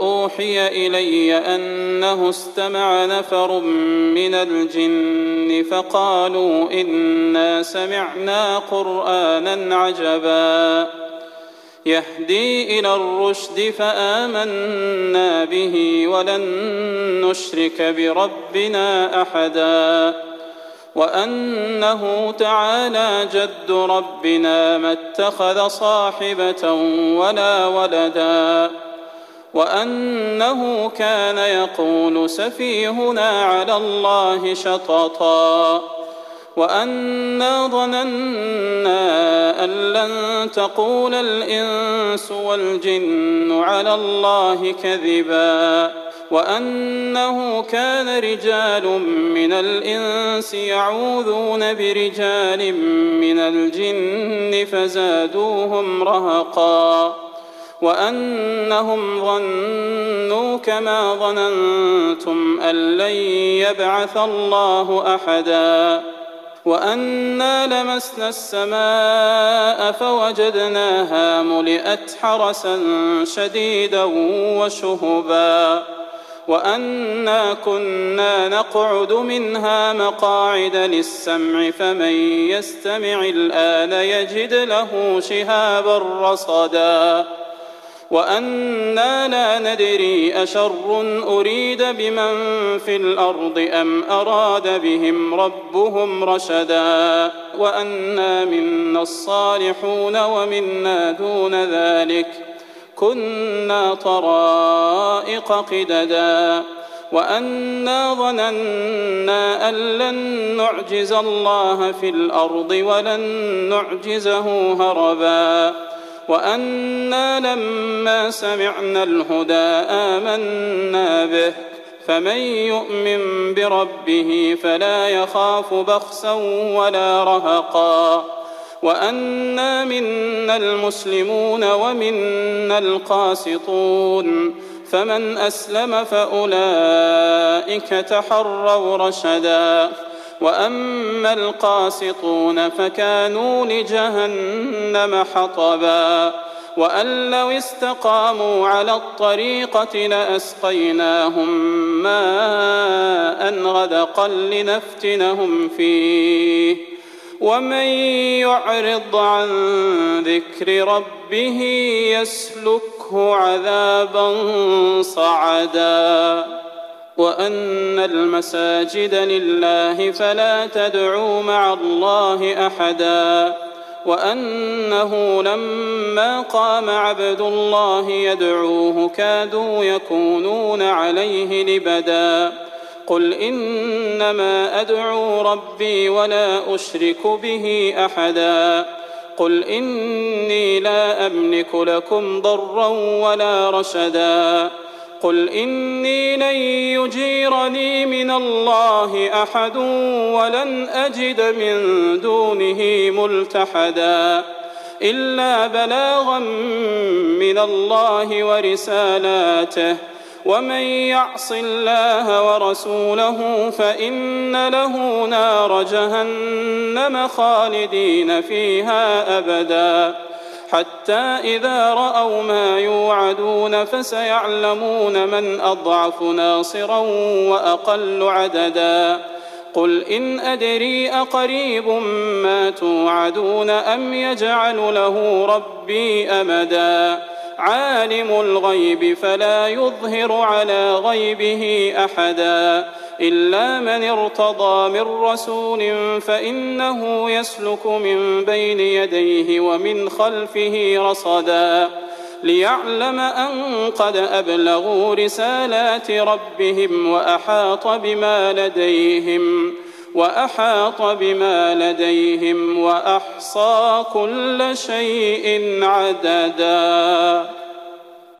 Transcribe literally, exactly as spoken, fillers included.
أوحي إلي أنه استمع نفر من الجن فقالوا إنا سمعنا قرآنا عجبا يهدي إلى الرشد فآمنا به ولن نشرك بربنا أحدا وأنه تعالى جد ربنا ما اتخذ صاحبة ولا ولدا وأنه كان يقول سفيهنا على الله شططا وأنا ظننا أن لن تقول الإنس والجن على الله كذبا وأنه كان رجال من الإنس يعوذون برجال من الجن فزادوهم رهقا وأنهم ظنوا كما ظننتم أن لن يبعث الله أحدا وأنا لمسنا السماء فوجدناها ملئت حرسا شديدا وشهبا وأنا كنا نقعد منها مقاعد للسمع فمن يستمع الآن يجد له شهابا رصدا وأنا لا ندري أشر أريد بمن في الأرض أم أراد بهم ربهم رشدا وأنا منا الصالحون ومنا دون ذلك كنا طرائق قددا وأنا ظننا أن لن نعجز الله في الأرض ولن نعجزه هربا وأنا لما سمعنا الهدى آمنا به فمن يؤمن بربه فلا يخاف بخسا ولا رهقا وأنا منا المسلمون ومنا القاسطون فمن أسلم فأولئك تحروا رشدا وأما القاسطون فكانوا لجهنم حطبا وأن لو استقاموا على الطريقة لأسقيناهم ماء غدقا لنفتنهم فيه ومن يعرض عن ذكر ربه يسلكه عذابا صعدا وأن المساجد لله فلا تدعوا مع الله أحدا وأنه لما قام عبد الله يدعوه كادوا يكونون عليه لبدا قل إنما أدعو ربي ولا أشرك به أحدا قل إني لا أملك لكم ضرا ولا رشدا قل إني لن يجيرني من الله أحد ولن أجد من دونه ملتحدا إلا بلاغا من الله ورسالاته ومن يعص الله ورسوله فإن له نار جهنم خالدين فيها أبدا حتى إذا رأوا ما يوعدون فسيعلمون من أضعف ناصرا وأقل عددا قل إن أدري أقريب ما توعدون أم يجعل له ربي أمدا عالم الغيب فلا يظهر على غيبه أحدا إلا من ارتضى من رسول فإنه يسلك من بين يديه ومن خلفه رصدا ليعلم أن قد أبلغوا رسالات ربهم وأحاط بما لديهم وأحاط بما لديهم وأحصى كل شيء عددا.